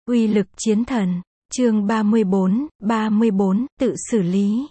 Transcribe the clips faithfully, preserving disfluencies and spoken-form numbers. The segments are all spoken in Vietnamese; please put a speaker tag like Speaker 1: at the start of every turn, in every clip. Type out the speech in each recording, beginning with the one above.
Speaker 1: Uy lực chiến thần. Chương ba mươi bốn, ba mươi bốn, tự xử lý.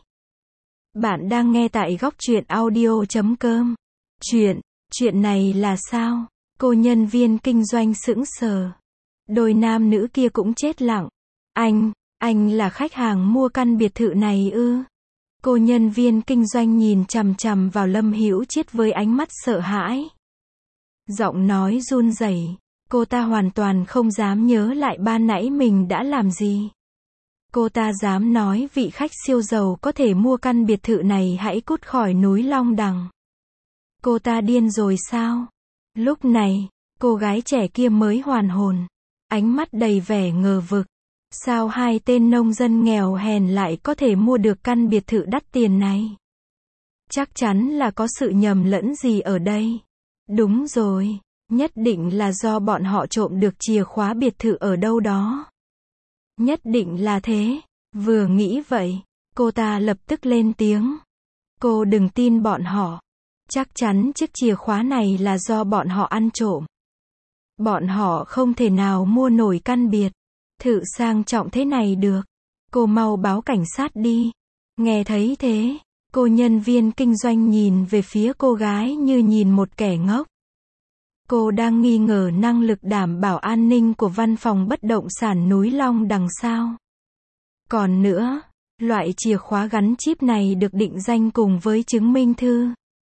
Speaker 1: Bạn đang nghe tại góc truyện audio chấm com. Chuyện, chuyện này là sao? Cô nhân viên kinh doanh sững sờ. Đôi nam nữ kia cũng chết lặng. Anh, anh là khách hàng mua căn biệt thự này ư? Cô nhân viên kinh doanh nhìn chằm chằm vào Lâm Hữu Chiết với ánh mắt sợ hãi. Giọng nói run rẩy, cô ta hoàn toàn không dám nhớ lại ban nãy mình đã làm gì. Cô ta dám nói vị khách siêu giàu có thể mua căn biệt thự này hãy cút khỏi núi Long Đằng. Cô ta điên rồi sao? Lúc này, cô gái trẻ kia mới hoàn hồn, ánh mắt đầy vẻ ngờ vực. Sao hai tên nông dân nghèo hèn lại có thể mua được căn biệt thự đắt tiền này? Chắc chắn là có sự nhầm lẫn gì ở đây. Đúng rồi, nhất định là do bọn họ trộm được chìa khóa biệt thự ở đâu đó. Nhất định là thế. Vừa nghĩ vậy, cô ta lập tức lên tiếng. Cô đừng tin bọn họ. Chắc chắn chiếc chìa khóa này là do bọn họ ăn trộm. Bọn họ không thể nào mua nổi căn biệt thự sang trọng thế này được. Cô mau báo cảnh sát đi. Nghe thấy thế, cô nhân viên kinh doanh nhìn về phía cô gái như nhìn một kẻ ngốc. Cô đang nghi ngờ năng lực đảm bảo an ninh của văn phòng bất động sản núi Long Đằng sao. Còn nữa, loại chìa khóa gắn chip này được định danh cùng với chứng minh thư.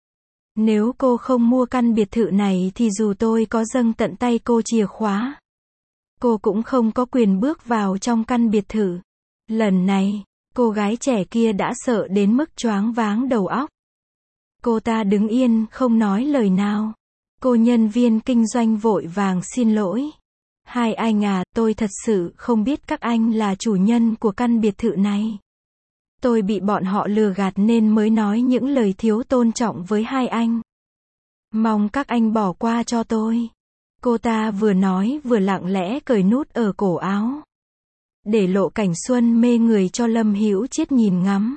Speaker 1: Nếu cô không mua căn biệt thự này thì dù tôi có dâng tận tay cô chìa khóa, cô cũng không có quyền bước vào trong căn biệt thự. Lần này, cô gái trẻ kia đã sợ đến mức choáng váng đầu óc. Cô ta đứng yên không nói lời nào. Cô nhân viên kinh doanh vội vàng xin lỗi. Hai anh à, tôi thật sự không biết các anh là chủ nhân của căn biệt thự này. Tôi bị bọn họ lừa gạt nên mới nói những lời thiếu tôn trọng với hai anh. Mong các anh bỏ qua cho tôi. Cô ta vừa nói vừa lặng lẽ cởi nút ở cổ áo, để lộ cảnh xuân mê người cho Lâm Hữu Chiết nhìn ngắm.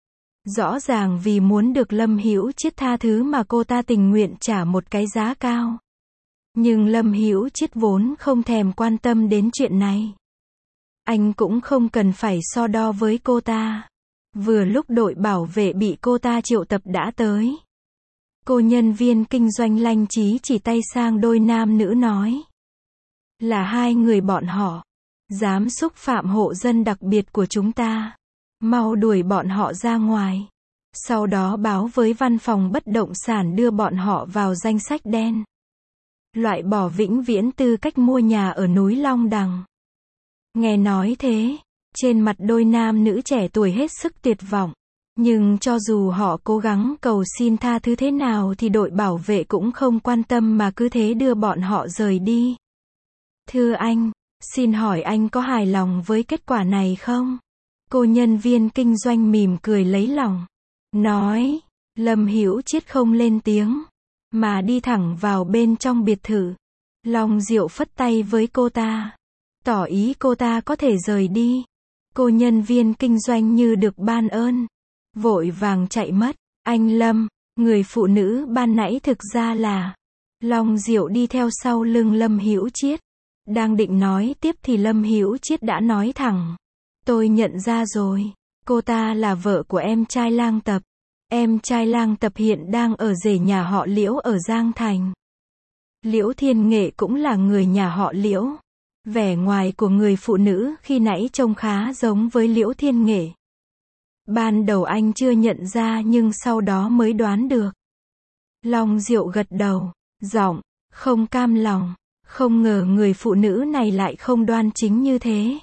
Speaker 1: Rõ ràng vì muốn được Lâm Hữu Chiết tha thứ mà cô ta tình nguyện trả một cái giá cao. Nhưng Lâm Hữu Chiết vốn không thèm quan tâm đến chuyện này. Anh cũng không cần phải so đo với cô ta. Vừa lúc đội bảo vệ bị cô ta triệu tập đã tới. Cô nhân viên kinh doanh lanh trí chỉ tay sang đôi nam nữ nói. Là hai người bọn họ. Dám xúc phạm hộ dân đặc biệt của chúng ta. Mau đuổi bọn họ ra ngoài. Sau đó báo với văn phòng bất động sản đưa bọn họ vào danh sách đen. Loại bỏ vĩnh viễn tư cách mua nhà ở núi Long Đằng. Nghe nói thế, trên mặt đôi nam nữ trẻ tuổi hết sức tuyệt vọng. Nhưng cho dù họ cố gắng cầu xin tha thứ thế nào thì đội bảo vệ cũng không quan tâm mà cứ thế đưa bọn họ rời đi. Thưa anh, xin hỏi anh có hài lòng với kết quả này không? Cô nhân viên kinh doanh mỉm cười lấy lòng. Nói, Lâm Hữu Chiết không lên tiếng, mà đi thẳng vào bên trong biệt thự. Long Diệu phất tay với cô ta, tỏ ý cô ta có thể rời đi. Cô nhân viên kinh doanh như được ban ơn, vội vàng chạy mất. Anh Lâm, người phụ nữ ban nãy thực ra là... Long Diệu đi theo sau lưng Lâm Hữu Chiết. Đang định nói tiếp thì Lâm Hữu Chiết đã nói thẳng. Tôi nhận ra rồi, cô ta là vợ của em trai Lang Tập. Em trai Lang Tập hiện đang ở rể nhà họ Liễu ở Giang Thành. Liễu Thiên Nghệ cũng là người nhà họ Liễu. Vẻ ngoài của người phụ nữ khi nãy trông khá giống với Liễu Thiên Nghệ. Ban đầu anh chưa nhận ra nhưng sau đó mới đoán được. Long Diệu gật đầu, giọng không cam lòng. Không ngờ người phụ nữ này lại không đoan chính như thế.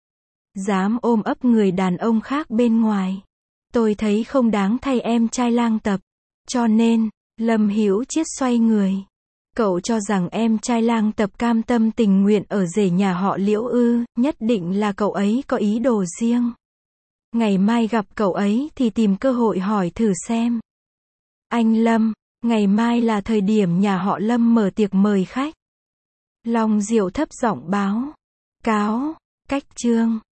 Speaker 1: Dám ôm ấp người đàn ông khác bên ngoài. Tôi thấy không đáng thay em trai Lang Tập. Cho nên, Lâm Hữu Chiết xoay người. Cậu cho rằng em trai Lang Tập cam tâm tình nguyện ở rể nhà họ Liễu ư? Nhất định là cậu ấy có ý đồ riêng. Ngày mai gặp cậu ấy thì tìm cơ hội hỏi thử xem. Anh Lâm, ngày mai là thời điểm nhà họ Lâm mở tiệc mời khách. Long Diệu thấp giọng báo cáo. Cách chương